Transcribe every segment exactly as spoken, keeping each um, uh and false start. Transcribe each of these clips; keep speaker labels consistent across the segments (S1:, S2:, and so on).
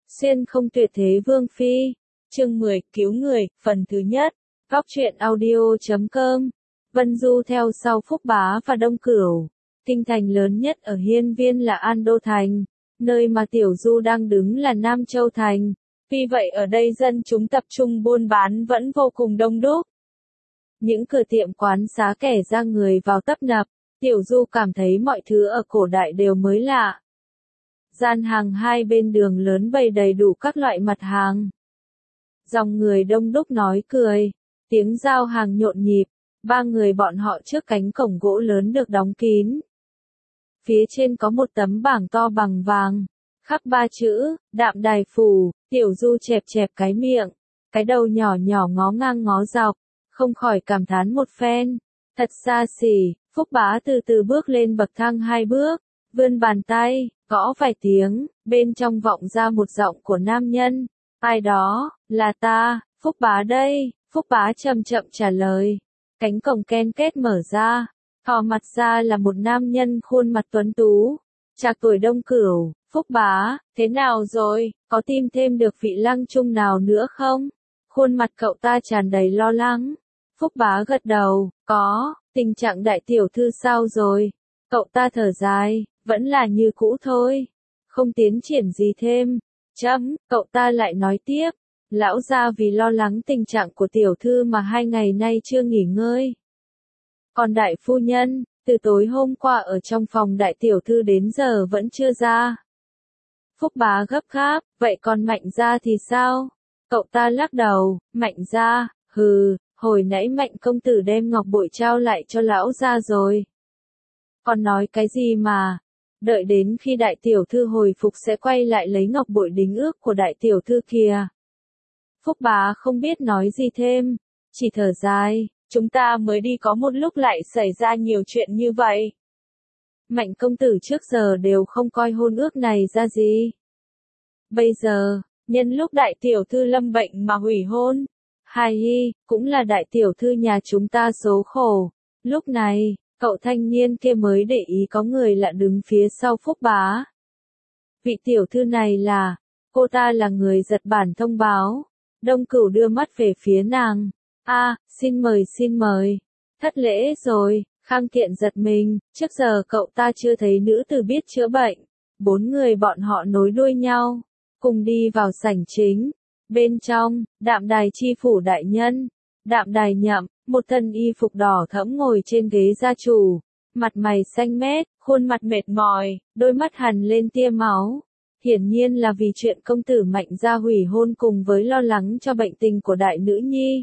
S1: Xuyên không tuyệt thế vương phi. Chương mười, cứu người, phần thứ nhất. Góc truyện audio chấm com. Vân Du theo sau Phúc Bá và Đông Cửu. Kinh thành lớn nhất ở Hiên Viên là An Đô Thành, nơi mà Tiểu Du đang đứng là Nam Châu Thành. Vì vậy ở đây dân chúng tập trung buôn bán vẫn vô cùng đông đúc. Những cửa tiệm quán xá kẻ ra người vào tấp nập, Tiểu Du cảm thấy mọi thứ ở cổ đại đều mới lạ. Gian hàng hai bên đường lớn bày đầy đủ các loại mặt hàng. Dòng người đông đúc nói cười, tiếng giao hàng nhộn nhịp, ba người bọn họ trước cánh cổng gỗ lớn được đóng kín. Phía trên có một tấm bảng to bằng vàng, khắc ba chữ, Đạm Đài Phủ. Tiểu Du chẹp chẹp cái miệng, cái đầu nhỏ nhỏ ngó ngang ngó dọc, không khỏi cảm thán một phen. Thật xa xỉ. Phúc Bá từ từ bước lên bậc thang hai bước, vươn bàn tay, gõ vài tiếng, bên trong vọng ra một giọng của nam nhân. Ai đó? Là ta, Phúc Bá đây. Phúc Bá chậm chậm trả lời. Cánh cổng ken két mở ra, thò mặt ra là một nam nhân khuôn mặt tuấn tú, trạc tuổi Đông Cửu. Phúc Bá, thế nào rồi, có tìm thêm được vị lăng trung nào nữa không? Khuôn mặt cậu ta tràn đầy lo lắng. Phúc Bá gật đầu, có. Tình trạng đại tiểu thư sao rồi? Cậu ta thở dài, vẫn là như cũ thôi, không tiến triển gì thêm. Chấm, cậu ta lại nói tiếp, lão gia vì lo lắng tình trạng của tiểu thư mà hai ngày nay chưa nghỉ ngơi. Còn đại phu nhân, từ tối hôm qua ở trong phòng đại tiểu thư đến giờ vẫn chưa ra. Phúc Bá gấp gáp, vậy còn Mạnh gia thì sao? Cậu ta lắc đầu, Mạnh gia, hừ. Hồi nãy Mạnh công tử đem ngọc bội trao lại cho lão gia rồi. Còn nói cái gì mà, đợi đến khi đại tiểu thư hồi phục sẽ quay lại lấy ngọc bội đính ước của đại tiểu thư kìa. Phúc Bá không biết nói gì thêm, chỉ thở dài, chúng ta mới đi có một lúc lại xảy ra nhiều chuyện như vậy. Mạnh công tử trước giờ đều không coi hôn ước này ra gì. Bây giờ, nhân lúc đại tiểu thư lâm bệnh mà hủy hôn. Hài hi, cũng là đại tiểu thư nhà chúng ta số khổ. Lúc này, cậu thanh niên kia mới để ý có người lạ đứng phía sau Phúc Bá. Vị tiểu thư này là, cô ta là người giật bản thông báo. Đông Cửu đưa mắt về phía nàng. A, à, xin mời xin mời. Thất lễ rồi. Khang Kiện giật mình, trước giờ cậu ta chưa thấy nữ tử biết chữa bệnh. Bốn người bọn họ nối đuôi nhau, cùng đi vào sảnh chính. Bên trong, Đạm Đài chi phủ đại nhân, Đạm Đài Nhậm, một thân y phục đỏ thẫm ngồi trên ghế gia chủ, mặt mày xanh mét, khuôn mặt mệt mỏi, đôi mắt hằn lên tia máu. Hiển nhiên là vì chuyện công tử Mạnh gia hủy hôn cùng với lo lắng cho bệnh tình của đại nữ nhi.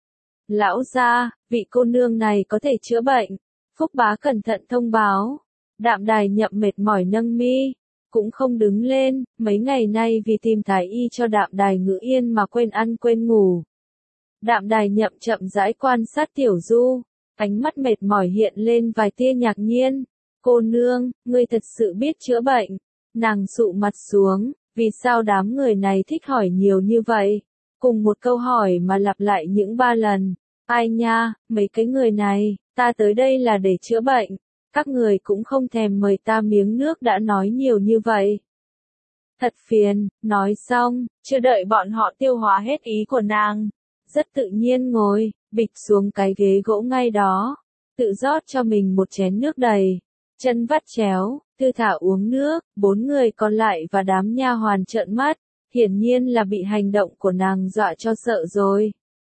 S1: Lão gia, vị cô nương này có thể chữa bệnh. Phúc Bá cẩn thận thông báo. Đạm Đài Nhậm mệt mỏi nâng mi, cũng không đứng lên, mấy ngày nay vì tìm thái y cho Đạm Đài Ngữ Yên mà quên ăn quên ngủ. Đạm Đài Nhậm chậm rãi quan sát Tiểu Du, ánh mắt mệt mỏi hiện lên vài tia ngạc nhiên. Cô nương, ngươi thật sự biết chữa bệnh. Nàng sụ mặt xuống, vì sao đám người này thích hỏi nhiều như vậy? Cùng một câu hỏi mà lặp lại những ba lần. Ai nha, mấy cái người này, ta tới đây là để chữa bệnh. Các người cũng không thèm mời ta miếng nước đã nói nhiều như vậy. Thật phiền, nói xong, chưa đợi bọn họ tiêu hóa hết ý của nàng. Rất tự nhiên ngồi, bịch xuống cái ghế gỗ ngay đó. Tự rót cho mình một chén nước đầy. Chân vắt chéo, thư thả uống nước. Bốn người còn lại và đám nha hoàn trợn mắt. Hiển nhiên là bị hành động của nàng dọa cho sợ rồi.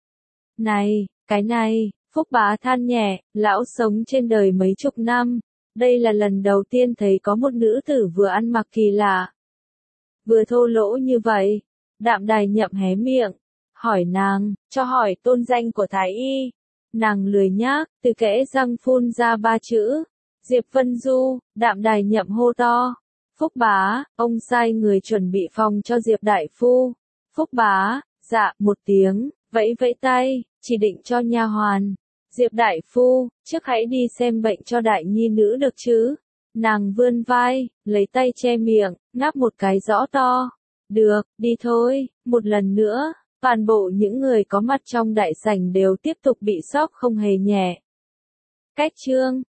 S1: Này, cái này. Phúc Bá than nhẹ, lão sống trên đời mấy chục năm, đây là lần đầu tiên thấy có một nữ tử vừa ăn mặc kỳ lạ, vừa thô lỗ như vậy. Đạm Đài Nhậm hé miệng, hỏi nàng, cho hỏi tôn danh của thái y. Nàng lười nhác, từ kẽ răng phun ra ba chữ, Diệp Vân Du. Đạm Đài Nhậm hô to, Phúc Bá, ông sai người chuẩn bị phòng cho Diệp đại phu. Phúc Bá, dạ, một tiếng, vẫy vẫy tay, chỉ định cho nha hoàn. Diệp đại phu, trước hãy đi xem bệnh cho đại nhi nữ được chứ. Nàng vươn vai, lấy tay che miệng, ngáp một cái rõ to. Được, đi thôi. Một lần nữa, toàn bộ những người có mặt trong đại sảnh đều tiếp tục bị sốc không hề nhẹ. Cách chương